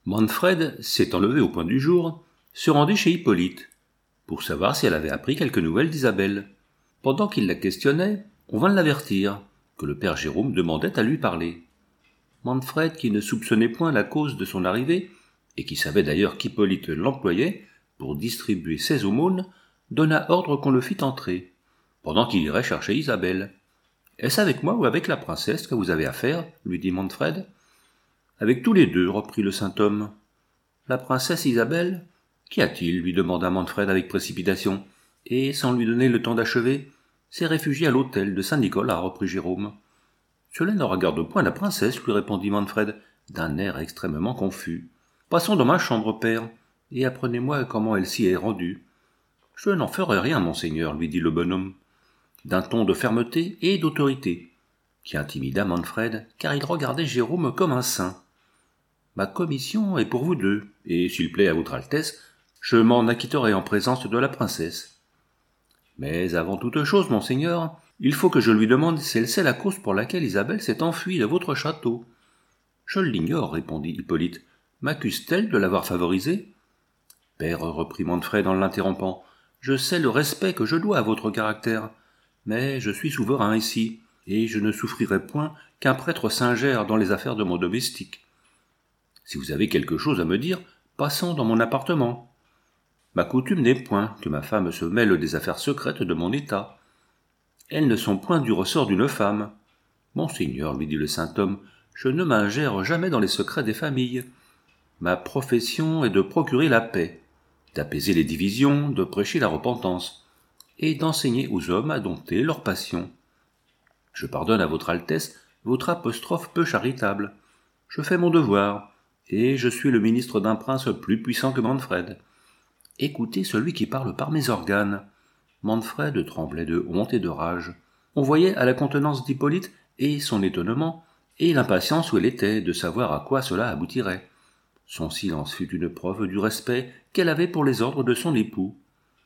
Manfred, s'étant levé au point du jour, se rendit chez Hippolyte, pour savoir si elle avait appris quelques nouvelles d'Isabelle. Pendant qu'il la questionnait, on vint l'avertir que le père Jérôme demandait à lui parler. Manfred, qui ne soupçonnait point la cause de son arrivée, et qui savait d'ailleurs qu'Hippolyte l'employait pour distribuer ses aumônes, donna ordre qu'on le fît entrer, pendant qu'il irait chercher Isabelle. « Est-ce avec moi ou avec la princesse que vous avez affaire ?» lui dit Manfred. « Avec tous les deux, reprit le saint homme. »« La princesse Isabelle ? Qu'y a-t-il » lui demanda Manfred avec précipitation, et, sans lui donner le temps d'achever, s'est réfugié à l'hôtel de Saint-Nicolas, reprit Jérôme. « Cela ne regarde point la princesse, lui répondit Manfred, d'un air extrêmement confus. « Passons dans ma chambre, père, et apprenez-moi comment elle s'y est rendue. »« Je n'en ferai rien, monseigneur, lui dit le bonhomme, d'un ton de fermeté et d'autorité, qui intimida Manfred, car il regardait Jérôme comme un saint. « Ma commission est pour vous deux, et s'il plaît à votre Altesse, je m'en acquitterai en présence de la princesse. Mais avant toute chose, monseigneur, il faut que je lui demande si elle sait la cause pour laquelle Isabelle s'est enfuie de votre château. »« Je l'ignore, répondit Hippolyte. M'accuse-t-elle de l'avoir favorisée ?»« Père, reprit Manfred en l'interrompant, je sais le respect que je dois à votre caractère, mais je suis souverain ici, et je ne souffrirai point qu'un prêtre s'ingère dans les affaires de mon domestique. Si vous avez quelque chose à me dire, passons dans mon appartement. Ma coutume n'est point que ma femme se mêle des affaires secrètes de mon état. Elles ne sont point du ressort d'une femme. Monseigneur, lui dit le saint homme, je ne m'ingère jamais dans les secrets des familles. Ma profession est de procurer la paix, d'apaiser les divisions, de prêcher la repentance, et d'enseigner aux hommes à dompter leurs passions. Je pardonne à votre Altesse votre apostrophe peu charitable. Je fais mon devoir, et je suis le ministre d'un prince plus puissant que Manfred. Écoutez celui qui parle par mes organes. » Manfred tremblait de honte et de rage. On voyait à la contenance d'Hippolyte et son étonnement, et l'impatience où elle était de savoir à quoi cela aboutirait. Son silence fut une preuve du respect qu'elle avait pour les ordres de son époux.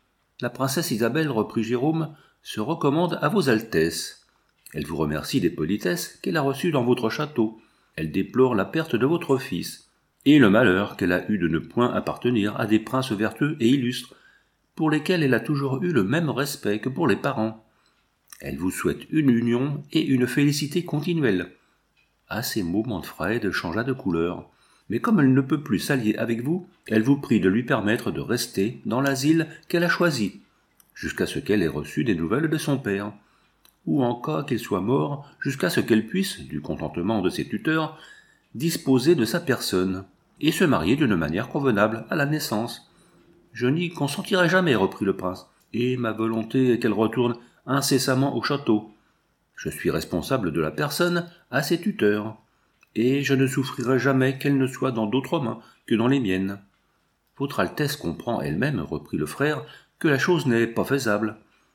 « La princesse Isabelle, reprit Jérôme, se recommande à vos altesses. Elle vous remercie des politesses qu'elle a reçues dans votre château. Elle déplore la perte de votre fils, et le malheur qu'elle a eu de ne point appartenir à des princes vertueux et illustres, pour lesquels elle a toujours eu le même respect que pour les parents. Elle vous souhaite une union et une félicité continuelle. » À ces mots, Manfred changea de couleur. Mais comme elle ne peut plus s'allier avec vous, elle vous prie de lui permettre de rester dans l'asile qu'elle a choisi, jusqu'à ce qu'elle ait reçu des nouvelles de son père, ou encore qu'il soit mort, jusqu'à ce qu'elle puisse, du contentement de ses tuteurs, disposer de sa personne, et se marier d'une manière convenable à la naissance. « Je n'y consentirai jamais, reprit le prince, et ma volonté est qu'elle retourne incessamment au château. Je suis responsable de la personne à ses tuteurs, et je ne souffrirai jamais qu'elle ne soit dans d'autres mains que dans les miennes. Votre Altesse comprend elle-même, reprit le frère, que la chose n'est pas faisable. »«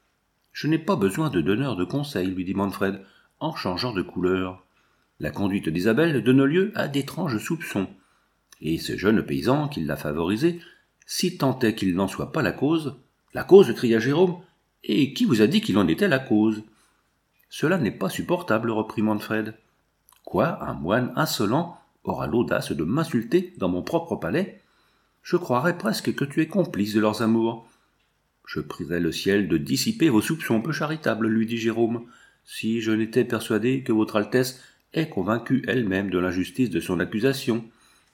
Je n'ai pas besoin de donneur de conseil, lui dit Manfred, en changeant de couleur. La conduite d'Isabelle donne lieu à d'étranges soupçons, et ce jeune paysan qui l'a favorisé, si tant est qu'il n'en soit pas la cause. »« La cause » cria Jérôme, « et qui vous a dit qu'il en était la cause ?»« Cela n'est pas supportable, reprit Manfred. Quoi, un moine insolent aura l'audace de m'insulter dans mon propre palais ? Je croirais presque que tu es complice de leurs amours. »« Je prierais le ciel de dissiper vos soupçons peu charitables, lui dit Jérôme, si je n'étais persuadé que votre Altesse est convaincue elle-même de l'injustice de son accusation.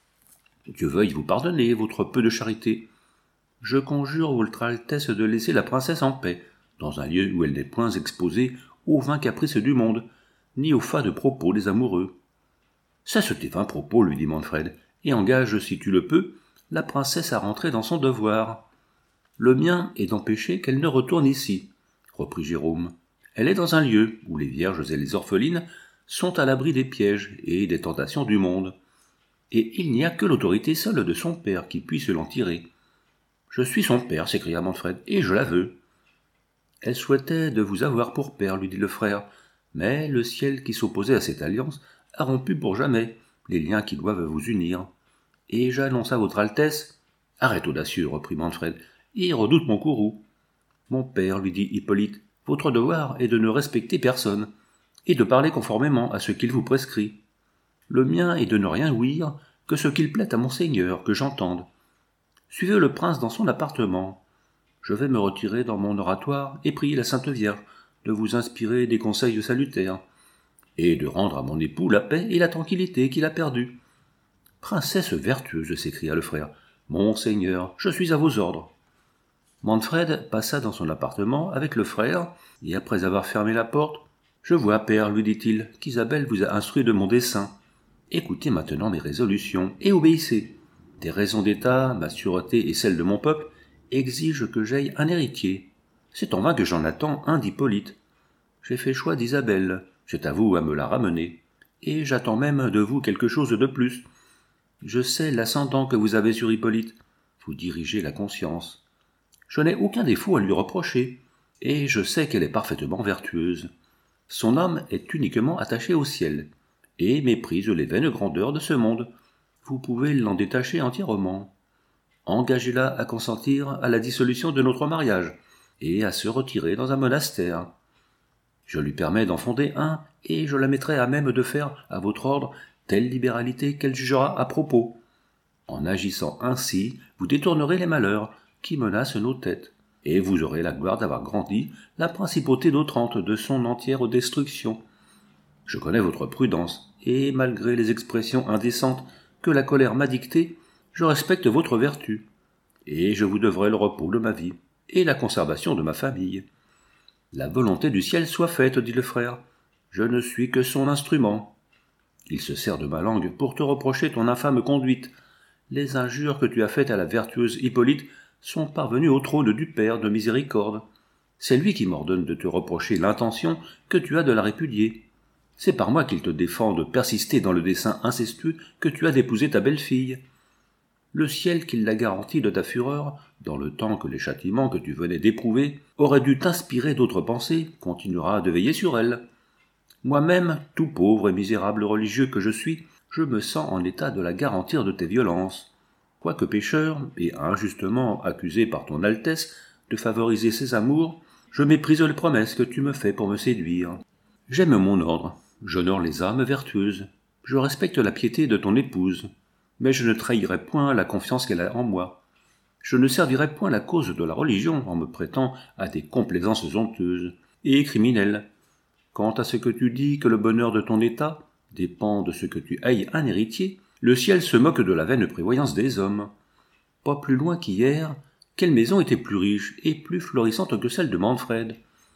Dieu veuille vous pardonner votre peu de charité. Je conjure votre Altesse de laisser la princesse en paix, dans un lieu où elle n'est point exposée aux vains caprices du monde, ni aux fades propos des amoureux. »« Cesse tes vains propos, lui dit Manfred, et engage, si tu le peux, la princesse à rentrer dans son devoir. »« Le mien est d'empêcher qu'elle ne retourne ici, reprit Jérôme. Elle est dans un lieu où les vierges et les orphelines sont à l'abri des pièges et des tentations du monde, et il n'y a que l'autorité seule de son père qui puisse l'en tirer. »« Je suis son père, s'écria Manfred, et je la veux. »« Elle souhaitait de vous avoir pour père, lui dit le frère, mais le ciel qui s'opposait à cette alliance a rompu pour jamais les liens qui doivent vous unir. Et j'annonce à votre Altesse... »« Arrête, audacieux, reprit Manfred, et redoute mon courroux. »« Mon père, lui dit Hippolyte, votre devoir est de ne respecter personne, et de parler conformément à ce qu'il vous prescrit. Le mien est de ne rien ouïr que ce qu'il plaît à monseigneur que j'entende. Suivez le prince dans son appartement. Je vais me retirer dans mon oratoire et prier la Sainte Vierge de vous inspirer des conseils salutaires, et de rendre à mon époux la paix et la tranquillité qu'il a perdues. »« Princesse vertueuse, » s'écria le frère, « Monseigneur, je suis à vos ordres. » Manfred passa dans son appartement avec le frère, et après avoir fermé la porte, « Je vois, père, lui dit-il, qu'Isabelle vous a instruit de mon dessein. Écoutez maintenant mes résolutions, et obéissez. Des raisons d'État, ma sûreté et celle de mon peuple, exigent que j'aie un héritier. C'est en vain que j'en attends un d'Hippolyte. J'ai fait choix d'Isabelle, c'est à vous à me la ramener, et j'attends même de vous quelque chose de plus. Je sais l'ascendant que vous avez sur Hippolyte, vous dirigez la conscience. Je n'ai aucun défaut à lui reprocher, et je sais qu'elle est parfaitement vertueuse. Son âme est uniquement attachée au ciel, et méprise les vaines grandeurs de ce monde. Vous pouvez l'en détacher entièrement. Engagez-la à consentir à la dissolution de notre mariage, et à se retirer dans un monastère. Je lui permets d'en fonder un, et je la mettrai à même de faire, à votre ordre, telle libéralité qu'elle jugera à propos. En agissant ainsi, vous détournerez les malheurs qui menacent nos têtes, et vous aurez la gloire d'avoir grandi la principauté d'Otrante de son entière destruction. Je connais votre prudence, et malgré les expressions indécentes que la colère m'a dictées, je respecte votre vertu, et je vous devrai le repos de ma vie, et la conservation de ma famille. La volonté du ciel soit faite, dit le frère. Je ne suis que son instrument. Il se sert de ma langue pour te reprocher ton infâme conduite. Les injures que tu as faites à la vertueuse Hippolyte sont parvenues au trône du Père de miséricorde. C'est lui qui m'ordonne de te reprocher l'intention que tu as de la répudier. C'est par moi qu'il te défend de persister dans le dessein incestueux que tu as d'épouser ta belle-fille. Le ciel qui l'a garanti de ta fureur, dans le temps que les châtiments que tu venais d'éprouver auraient dû t'inspirer d'autres pensées, continuera de veiller sur elle. Moi-même, tout pauvre et misérable religieux que je suis, je me sens en état de la garantir de tes violences. Quoique pécheur, et injustement accusé par ton Altesse de favoriser ses amours, je méprise les promesses que tu me fais pour me séduire. J'aime mon ordre, j'honore les âmes vertueuses, je respecte la piété de ton épouse, mais je ne trahirai point la confiance qu'elle a en moi. Je ne servirai point la cause de la religion en me prêtant à des complaisances honteuses et criminelles. Quant à ce que tu dis que le bonheur de ton état dépend de ce que tu ailles un héritier, le ciel se moque de la vaine prévoyance des hommes. Pas plus loin qu'hier, quelle maison était plus riche et plus florissante que celle de Manfred?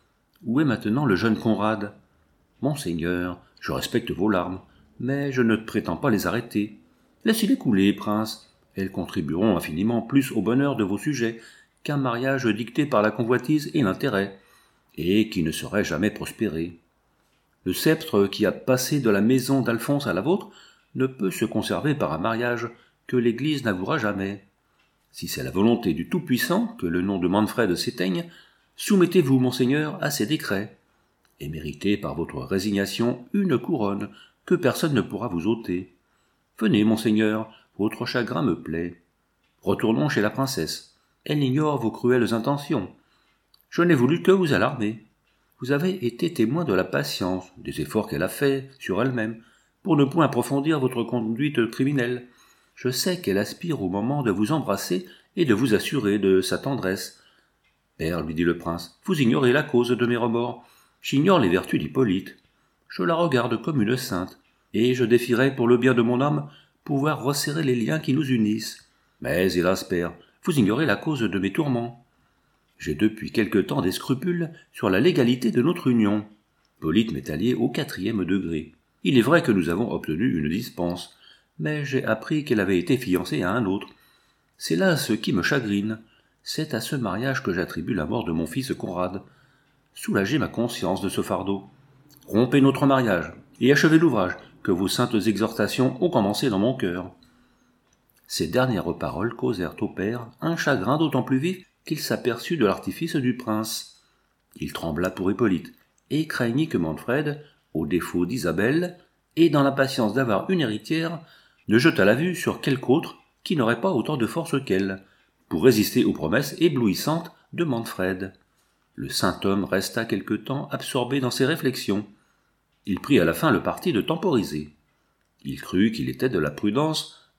Où est maintenant le jeune Conrad? Monseigneur, je respecte vos larmes, mais je ne prétends pas les arrêter. Laissez-les couler, prince. Elles contribueront infiniment plus au bonheur de vos sujets qu'un mariage dicté par la convoitise et l'intérêt, et qui ne saurait jamais prospérer. Le sceptre qui a passé de la maison d'Alphonse à la vôtre ne peut se conserver par un mariage que l'Église n'avouera jamais. Si c'est la volonté du Tout-Puissant que le nom de Manfred s'éteigne, soumettez-vous, monseigneur, à ses décrets, et méritez par votre résignation une couronne que personne ne pourra vous ôter. Venez, monseigneur, votre chagrin me plaît. Retournons chez la princesse. Elle ignore vos cruelles intentions. Je n'ai voulu que vous alarmer. Vous avez été témoin de la patience, des efforts qu'elle a faits sur elle-même, pour ne point approfondir votre conduite criminelle. Je sais qu'elle aspire au moment de vous embrasser et de vous assurer de sa tendresse. Père, lui dit le prince, vous ignorez la cause de mes remords. J'ignore les vertus d'Hippolyte. Je la regarde comme une sainte, et je défierais pour le bien de mon âme pouvoir resserrer les liens qui nous unissent. Mais, hélas, père, vous ignorez la cause de mes tourments. J'ai depuis quelque temps des scrupules sur la légalité de notre union. Hippolyte m'est allié au 4e degré. Il est vrai que nous avons obtenu une dispense, mais j'ai appris qu'elle avait été fiancée à un autre. C'est là ce qui me chagrine. C'est à ce mariage que j'attribue la mort de mon fils Conrad. Soulagez ma conscience de ce fardeau. Rompez notre mariage, et achevez l'ouvrage que vos saintes exhortations ont commencé dans mon cœur. Ces dernières paroles causèrent au père un chagrin d'autant plus vif qu'il s'aperçut de l'artifice du prince. Il trembla pour Hippolyte, et craignit que Manfred, au défaut d'Isabelle, et dans l'impatience d'avoir une héritière, ne jetât la vue sur quelque autre qui n'aurait pas autant de force qu'elle, pour résister aux promesses éblouissantes de Manfred. Le saint homme resta quelque temps absorbé dans ses réflexions. Il prit à la fin le parti de temporiser. Il crut qu'il était de la prudence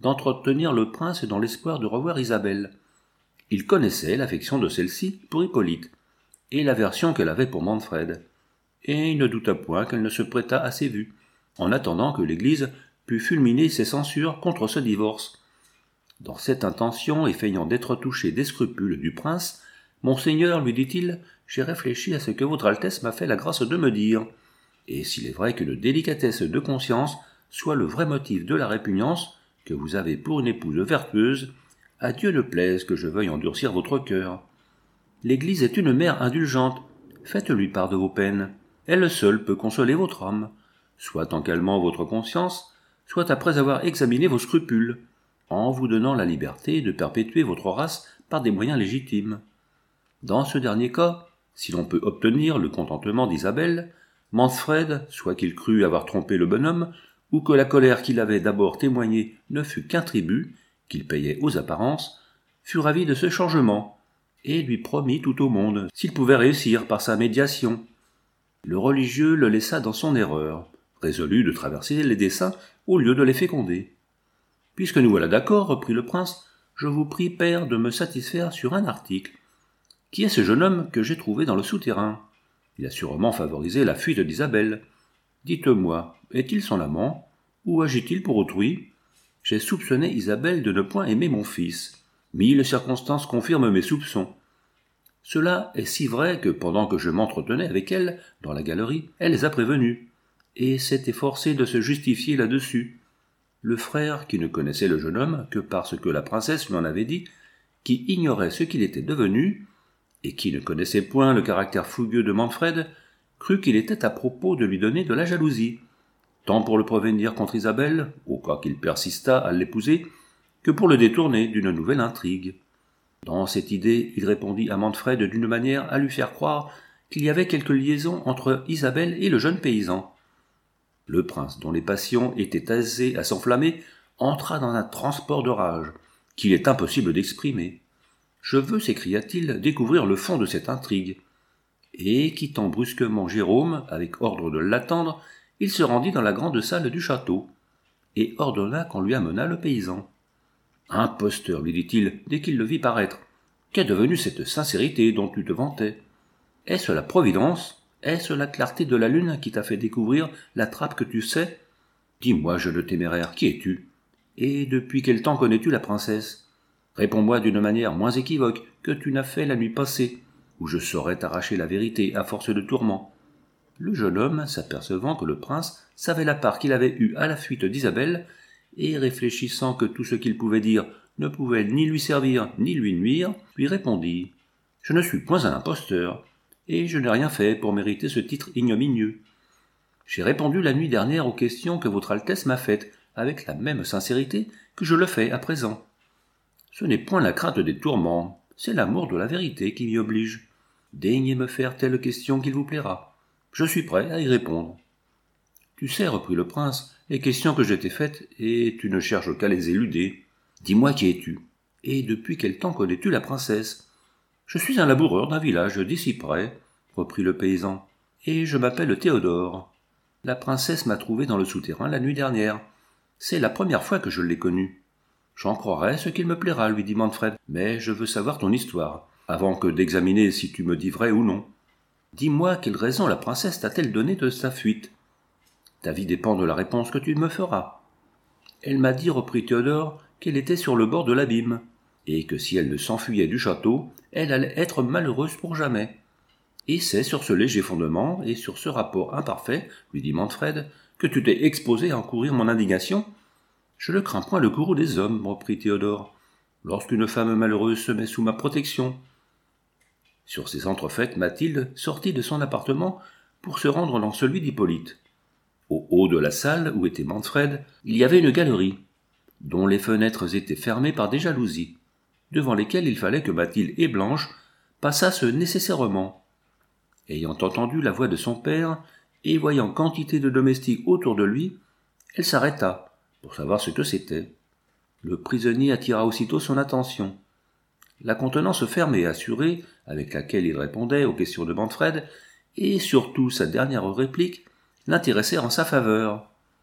d'entretenir le prince dans l'espoir de revoir Isabelle. Il connaissait l'affection de celle-ci pour Hippolyte, et l'aversion qu'elle avait pour Manfred, et il ne douta point qu'elle ne se prêtât à ses vues, en attendant que l'Église pût fulminer ses censures contre ce divorce. Dans cette intention, et feignant d'être touché des scrupules du prince, « Monseigneur, lui dit-il, j'ai réfléchi à ce que votre Altesse m'a fait la grâce de me dire, et s'il est vrai qu'une délicatesse de conscience soit le vrai motif de la répugnance que vous avez pour une épouse vertueuse, à Dieu ne plaise que je veuille endurcir votre cœur. L'Église est une mère indulgente, faites-lui part de vos peines, elle seule peut consoler votre âme, soit en calmant votre conscience, soit après avoir examiné vos scrupules, en vous donnant la liberté de perpétuer votre race par des moyens légitimes. Dans ce dernier cas, si l'on peut obtenir le contentement d'Isabelle, Manfred, soit qu'il crût avoir trompé le bonhomme, ou que la colère qu'il avait d'abord témoignée ne fût qu'un tribut, qu'il payait aux apparences, fut ravi de ce changement, et lui promit tout au monde, s'il pouvait réussir par sa médiation. Le religieux le laissa dans son erreur, résolu de traverser les desseins au lieu de les féconder. « Puisque nous voilà d'accord, reprit le prince, je vous prie, père, de me satisfaire sur un article. Qui est ce jeune homme que j'ai trouvé dans le souterrain? Il a sûrement favorisé la fuite d'Isabelle. Dites-moi, est-il son amant, ou agit-il pour autrui? J'ai soupçonné Isabelle de ne point aimer mon fils. 1000 circonstances confirment mes soupçons. Cela est si vrai que pendant que je m'entretenais avec elle dans la galerie, elle les a prévenus, et s'est efforcée de se justifier là-dessus. Le frère, qui ne connaissait le jeune homme que parce que la princesse lui en avait dit, qui ignorait ce qu'il était devenu, et qui ne connaissait point le caractère fougueux de Manfred, crut qu'il était à propos de lui donner de la jalousie, tant pour le prévenir contre Isabelle, au cas qu'il persistât à l'épouser, que pour le détourner d'une nouvelle intrigue. Dans cette idée, il répondit à Manfred d'une manière à lui faire croire qu'il y avait quelque liaison entre Isabelle et le jeune paysan. Le prince, dont les passions étaient aisées à s'enflammer, entra dans un transport de rage, qu'il est impossible d'exprimer. « Je veux, s'écria-t-il, découvrir le fond de cette intrigue. » Et, quittant brusquement Jérôme, avec ordre de l'attendre, il se rendit dans la grande salle du château, et ordonna qu'on lui amenât le paysan. « Imposteur, lui dit-il, dès qu'il le vit paraître, qu'est devenue cette sincérité dont tu te vantais? Est-ce la providence? Est-ce la clarté de la lune qui t'a fait découvrir la trappe que tu sais? Dis-moi, jeune téméraire, qui es-tu? Et depuis quel temps connais-tu la princesse? Réponds-moi d'une manière moins équivoque que tu n'as fait la nuit passée, où je saurais t'arracher la vérité à force de tourments. » Le jeune homme, s'apercevant que le prince savait la part qu'il avait eue à la fuite d'Isabelle, et réfléchissant que tout ce qu'il pouvait dire ne pouvait ni lui servir ni lui nuire, lui répondit « Je ne suis point un imposteur, et je n'ai rien fait pour mériter ce titre ignominieux. J'ai répondu la nuit dernière aux questions que votre Altesse m'a faites, avec la même sincérité que je le fais à présent. Ce n'est point la crainte des tourments, c'est l'amour de la vérité qui m'y oblige. Daignez me faire telle question qu'il vous plaira. Je suis prêt à y répondre. » « Tu sais, reprit le prince, les questions que je t'ai faites, et tu ne cherches qu'à les éluder. Dis-moi qui es-tu, et depuis quel temps connais-tu la princesse? » « Je suis un laboureur d'un village d'ici près, reprit le paysan, et je m'appelle Théodore. La princesse m'a trouvé dans le souterrain la nuit dernière. C'est la première fois que je l'ai connue. J'en croirai ce qu'il me plaira, lui dit Manfred, mais je veux savoir ton histoire, avant que d'examiner si tu me dis vrai ou non. Dis-moi quelle raison la princesse t'a-t-elle donnée de sa fuite? Ta vie dépend de la réponse que tu me feras. Elle m'a dit, reprit Théodore, qu'elle était sur le bord de l'abîme, et que si elle ne s'enfuyait du château, elle allait être malheureuse pour jamais. Et c'est sur ce léger fondement, et sur ce rapport imparfait, lui dit Manfred, que tu t'es exposé à encourir mon indignation? Je ne crains point le courroux des hommes, reprit Théodore, lorsqu'une femme malheureuse se met sous ma protection. Sur ces entrefaites, Mathilde sortit de son appartement pour se rendre dans celui d'Hippolyte. Au haut de la salle où était Manfred, il y avait une galerie, dont les fenêtres étaient fermées par des jalousies, devant lesquelles il fallait que Mathilde et Blanche passassent nécessairement. Ayant entendu la voix de son père, et voyant quantité de domestiques autour de lui, elle s'arrêta, pour savoir ce que c'était. Le prisonnier attira aussitôt son attention. La contenance ferme et assurée, avec laquelle il répondait aux questions de Manfred, et surtout sa dernière réplique, l'intéressèrent en sa faveur. «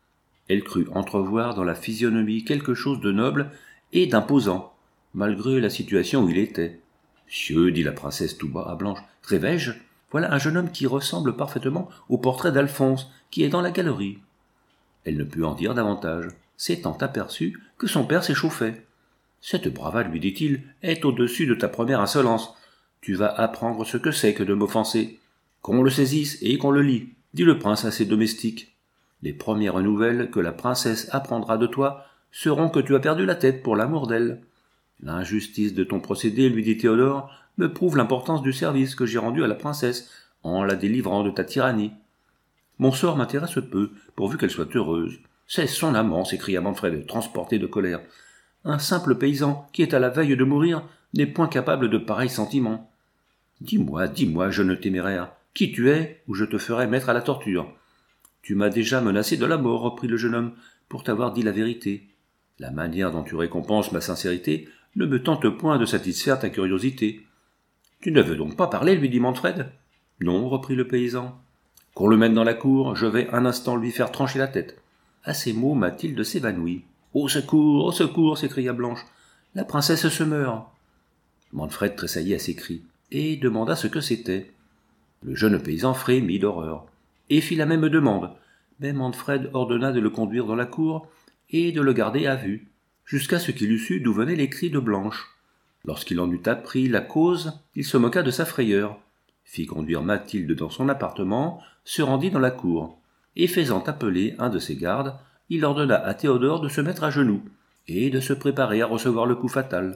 Elle crut entrevoir dans la physionomie quelque chose de noble et d'imposant, malgré la situation où il était. « Monsieur, dit la princesse tout bas à Blanche, rêvais-je ? Voilà un jeune homme qui ressemble parfaitement au portrait d'Alphonse, qui est dans la galerie. » Elle ne put en dire davantage, s'étant aperçue que son père s'échauffait. « Cette bravade, lui dit-il, est au-dessus de ta première insolence. Tu vas apprendre ce que c'est que de m'offenser. Qu'on le saisisse et qu'on le lie, dit le prince à ses domestiques. Les premières nouvelles que la princesse apprendra de toi seront que tu as perdu la tête pour l'amour d'elle. L'injustice de ton procédé, lui dit Théodore, me prouve l'importance du service que j'ai rendu à la princesse en la délivrant de ta tyrannie. Mon sort m'intéresse peu, pourvu qu'elle soit heureuse. C'est son amant, s'écria Manfred, transporté de colère. Un simple paysan qui est à la veille de mourir n'est point capable de pareils sentiments. Dis-moi, jeune téméraire, qui tu es, ou je te ferai mettre à la torture. Tu m'as déjà menacé de la mort, reprit le jeune homme, pour t'avoir dit la vérité. La manière dont tu récompenses ma sincérité ne me tente point de satisfaire ta curiosité. Tu ne veux donc pas parler, lui dit Manfred. Non, reprit le paysan. Qu'on le mette dans la cour, je vais un instant lui faire trancher la tête. À ces mots, Mathilde s'évanouit. Au secours, s'écria Blanche. La princesse se meurt. Manfred tressaillit à ces cris, et demanda ce que c'était. Le jeune paysan frémit d'horreur, et fit la même demande, mais Manfred ordonna de le conduire dans la cour, et de le garder à vue, jusqu'à ce qu'il eût su d'où venaient les cris de Blanche. Lorsqu'il en eut appris la cause, il se moqua de sa frayeur, fit conduire Mathilde dans son appartement, se rendit dans la cour, et faisant appeler un de ses gardes, il ordonna à Théodore de se mettre à genoux, et de se préparer à recevoir le coup fatal.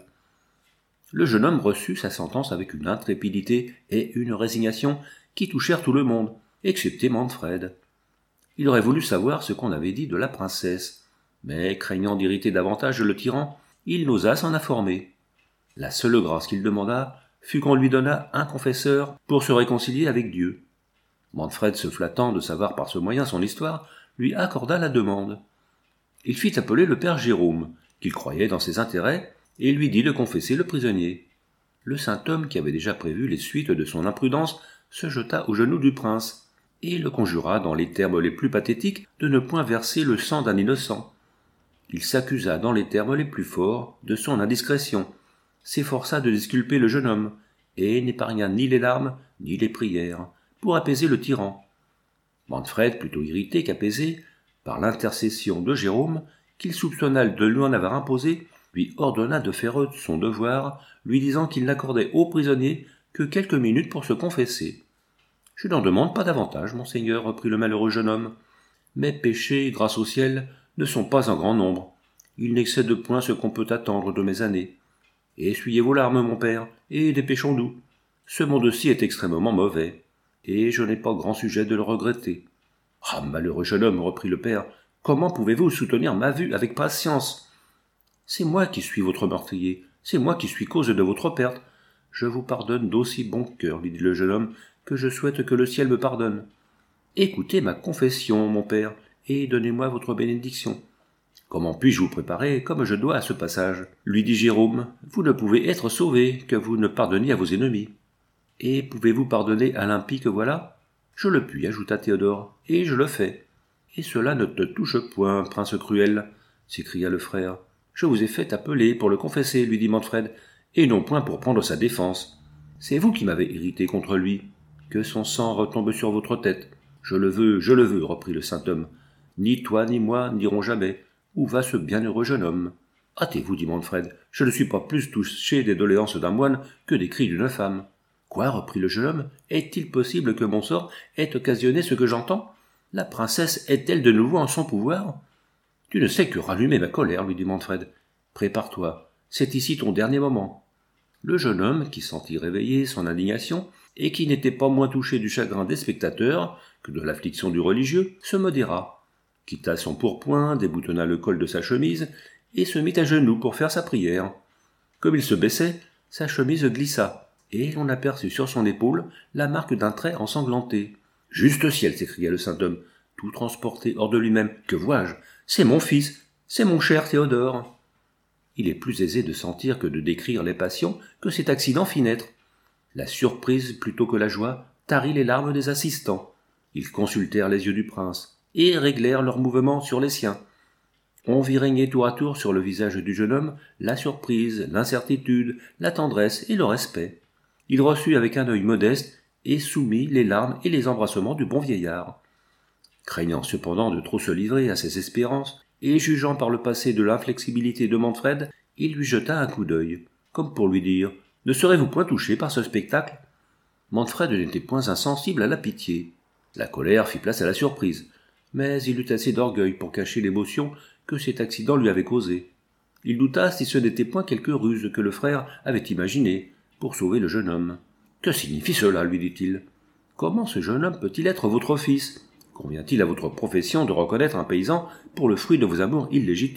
Le jeune homme reçut sa sentence avec une intrépidité et une résignation qui touchèrent tout le monde, excepté Manfred. Il aurait voulu savoir ce qu'on avait dit de la princesse, mais craignant d'irriter davantage le tyran, il n'osa s'en informer. La seule grâce qu'il demanda fut qu'on lui donnât un confesseur pour se réconcilier avec Dieu. Manfred, se flattant de savoir par ce moyen son histoire, lui accorda la demande. Il fit appeler le père Jérôme, qu'il croyait dans ses intérêts, et lui dit de confesser le prisonnier. Le saint homme, qui avait déjà prévu les suites de son imprudence, se jeta aux genoux du prince, et le conjura dans les termes les plus pathétiques de ne point verser le sang d'un innocent. Il s'accusa dans les termes les plus forts de son indiscrétion, s'efforça de disculper le jeune homme, et n'épargna ni les larmes ni les prières, pour apaiser le tyran. Manfred, plutôt irrité qu'apaisé, par l'intercession de Jérôme, qu'il soupçonna de lui en avoir imposé, lui ordonna de faire son devoir, lui disant qu'il n'accordait au prisonnier que quelques minutes pour se confesser. « Je n'en demande pas davantage, monseigneur, reprit le malheureux jeune homme. Mes péchés, grâce au ciel, ne sont pas en grand nombre. Ils n'excèdent point ce qu'on peut attendre de mes années. Essuyez vos larmes, mon père, et dépêchons-nous. Ce monde-ci est extrêmement mauvais, et je n'ai pas grand sujet de le regretter. »« Ah, malheureux jeune homme, reprit le père, comment pouvez-vous soutenir ma vue avec patience ? C'est moi qui suis votre meurtrier, c'est moi qui suis cause de votre perte. Je vous pardonne d'aussi bon cœur, lui dit le jeune homme, que je souhaite que le ciel me pardonne. Écoutez ma confession, mon père, et donnez-moi votre bénédiction. Comment puis-je vous préparer comme je dois à ce passage ? Lui dit Jérôme, vous ne pouvez être sauvé que vous ne pardonniez à vos ennemis. Et pouvez-vous pardonner à l'impie que voilà ? Je le puis, ajouta Théodore, et je le fais. Et cela ne te touche point, prince cruel, s'écria le frère. Je vous ai fait appeler pour le confesser, lui dit Manfred, et non point pour prendre sa défense. C'est vous qui m'avez irrité contre lui. Que son sang retombe sur votre tête. Je le veux, reprit le saint homme. Ni toi ni moi n'irons jamais. Où va ce bienheureux jeune homme ? Hâtez-vous, dit Manfred, je ne suis pas plus touché des doléances d'un moine que des cris d'une femme. Quoi, reprit le jeune homme, est-il possible que mon sort ait occasionné ce que j'entends ? La princesse est-elle de nouveau en son pouvoir ? Tu ne sais que rallumer ma colère, lui dit Manfred. Prépare-toi, c'est ici ton dernier moment. Le jeune homme, qui sentit réveiller son indignation, et qui n'était pas moins touché du chagrin des spectateurs que de l'affliction du religieux, se modéra, quitta son pourpoint, déboutonna le col de sa chemise, et se mit à genoux pour faire sa prière. Comme il se baissait, sa chemise glissa, et l'on aperçut sur son épaule la marque d'un trait ensanglanté. « Juste ciel !» s'écria le saint homme, tout transporté hors de lui-même. « Que vois-je ? C'est mon fils, c'est mon cher Théodore !» Il est plus aisé de sentir que de décrire les passions que cet accident fit naître. La surprise plutôt que la joie tarit les larmes des assistants. Ils consultèrent les yeux du prince, et réglèrent leurs mouvements sur les siens. On vit régner tour à tour sur le visage du jeune homme la surprise, l'incertitude, la tendresse et le respect. Il reçut avec un œil modeste et soumis les larmes et les embrassements du bon vieillard. Craignant cependant de trop se livrer à ses espérances, et jugeant par le passé de l'inflexibilité de Manfred, il lui jeta un coup d'œil, comme pour lui dire « Ne serez-vous point touché par ce spectacle ?» Manfred n'était point insensible à la pitié. La colère fit place à la surprise, mais il eut assez d'orgueil pour cacher l'émotion que cet accident lui avait causée. Il douta si ce n'était point quelque ruse que le frère avait imaginée pour sauver le jeune homme. « Que signifie cela ?» lui dit-il. « Comment ce jeune homme peut-il être votre fils ? Convient-il à votre profession de reconnaître un paysan pour le fruit de vos amours illégitimes ?»«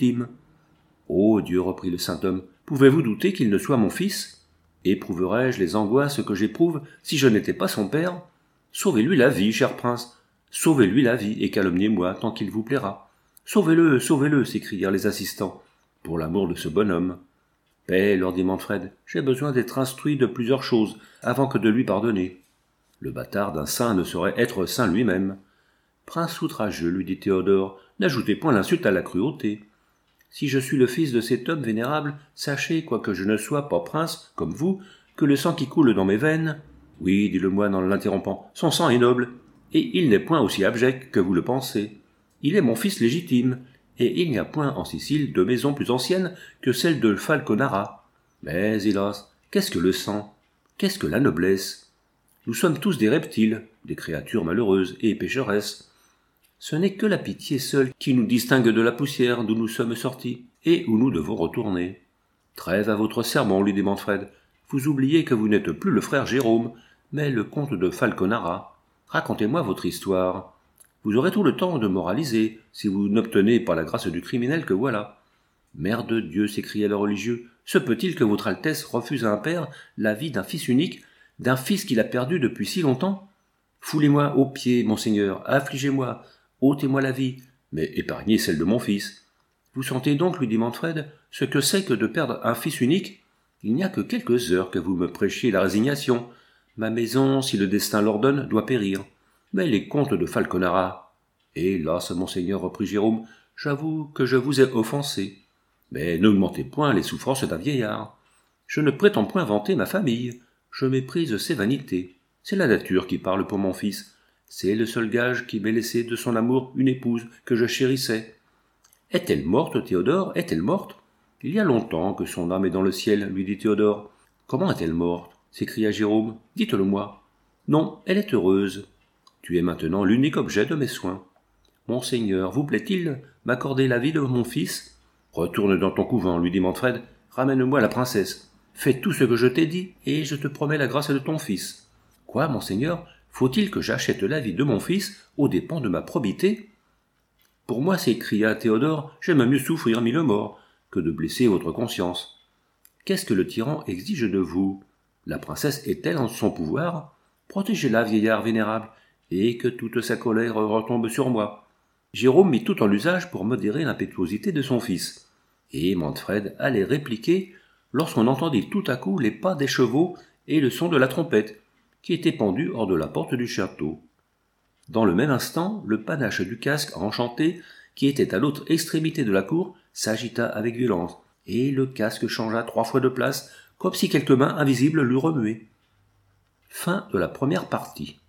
Ô Dieu, reprit le saint homme, pouvez-vous douter qu'il ne soit mon fils ? Éprouverais-je les angoisses que j'éprouve si je n'étais pas son père ? Sauvez-lui la vie, cher prince, sauvez-lui la vie et calomniez-moi tant qu'il vous plaira. Sauvez-le, sauvez-le, s'écrièrent les assistants, pour l'amour de ce bonhomme. Paix, leur dit Manfred, j'ai besoin d'être instruit de plusieurs choses avant que de lui pardonner. Le bâtard d'un saint ne saurait être saint lui-même. Prince outrageux, lui dit Théodore, n'ajoutez point l'insulte à la cruauté. Si je suis le fils de cet homme vénérable, sachez, quoique je ne sois pas prince, comme vous, que le sang qui coule dans mes veines... Oui, dit le moine en l'interrompant, son sang est noble, et il n'est point aussi abject que vous le pensez. Il est mon fils légitime, et il n'y a point en Sicile de maison plus ancienne que celle de Falconara. Mais, hélas, qu'est-ce que le sang? Qu'est-ce que la noblesse? Nous sommes tous des reptiles, des créatures malheureuses et pécheresses. Ce n'est que la pitié seule qui nous distingue de la poussière d'où nous sommes sortis, et où nous devons retourner. Trêve à votre sermon, lui dit Manfred. Vous oubliez que vous n'êtes plus le frère Jérôme, mais le comte de Falconara. Racontez-moi votre histoire. Vous aurez tout le temps de moraliser, si vous n'obtenez pas la grâce du criminel que voilà. Mère de Dieu, s'écria le religieux, se peut-il que votre Altesse refuse à un père la vie d'un fils unique, d'un fils qu'il a perdu depuis si longtemps? Foulez-moi aux pieds, monseigneur, affligez-moi, ôtez-moi la vie, mais épargnez celle de mon fils. Vous sentez donc, lui dit Manfred, ce que c'est que de perdre un fils unique? Il n'y a que quelques heures que vous me prêchiez la résignation. Ma maison, si le destin l'ordonne, doit périr. Mais les comtes de Falconara... Hélas, monseigneur, reprit Jérôme, j'avoue que je vous ai offensé. Mais n'augmentez point les souffrances d'un vieillard. Je ne prétends point vanter ma famille. Je méprise ses vanités. C'est la nature qui parle pour mon fils. C'est le seul gage qui m'ait laissé de son amour une épouse que je chérissais. Est-elle morte, Théodore? Est-elle morte? Il y a longtemps que son âme est dans le ciel, lui dit Théodore. Comment est-elle morte? S'écria Jérôme. Dites-le-moi. Non, elle est heureuse. Tu es maintenant l'unique objet de mes soins. Monseigneur, vous plaît-il m'accorder la vie de mon fils? Retourne dans ton couvent, lui dit Manfred. Ramène-moi la princesse. Fais tout ce que je t'ai dit, et je te promets la grâce de ton fils. Quoi, monseigneur? Faut-il que j'achète la vie de mon fils aux dépens de ma probité? Pour moi, s'écria Théodore, j'aime mieux souffrir 1000 morts que de blesser votre conscience. Qu'est-ce que le tyran exige de vous? La princesse est-elle en son pouvoir? Protégez-la, vieillard vénérable, et que toute sa colère retombe sur moi. Jérôme mit tout en usage pour modérer l'impétuosité de son fils. Et Manfred allait répliquer lorsqu'on entendit tout à coup les pas des chevaux et le son de la trompette, qui était pendue hors de la porte du château. Dans le même instant, le panache du casque enchanté, qui était à l'autre extrémité de la cour, s'agita avec violence, et le casque changea 3 fois de place, comme si quelque main invisible l'eût remué. Fin de la première partie.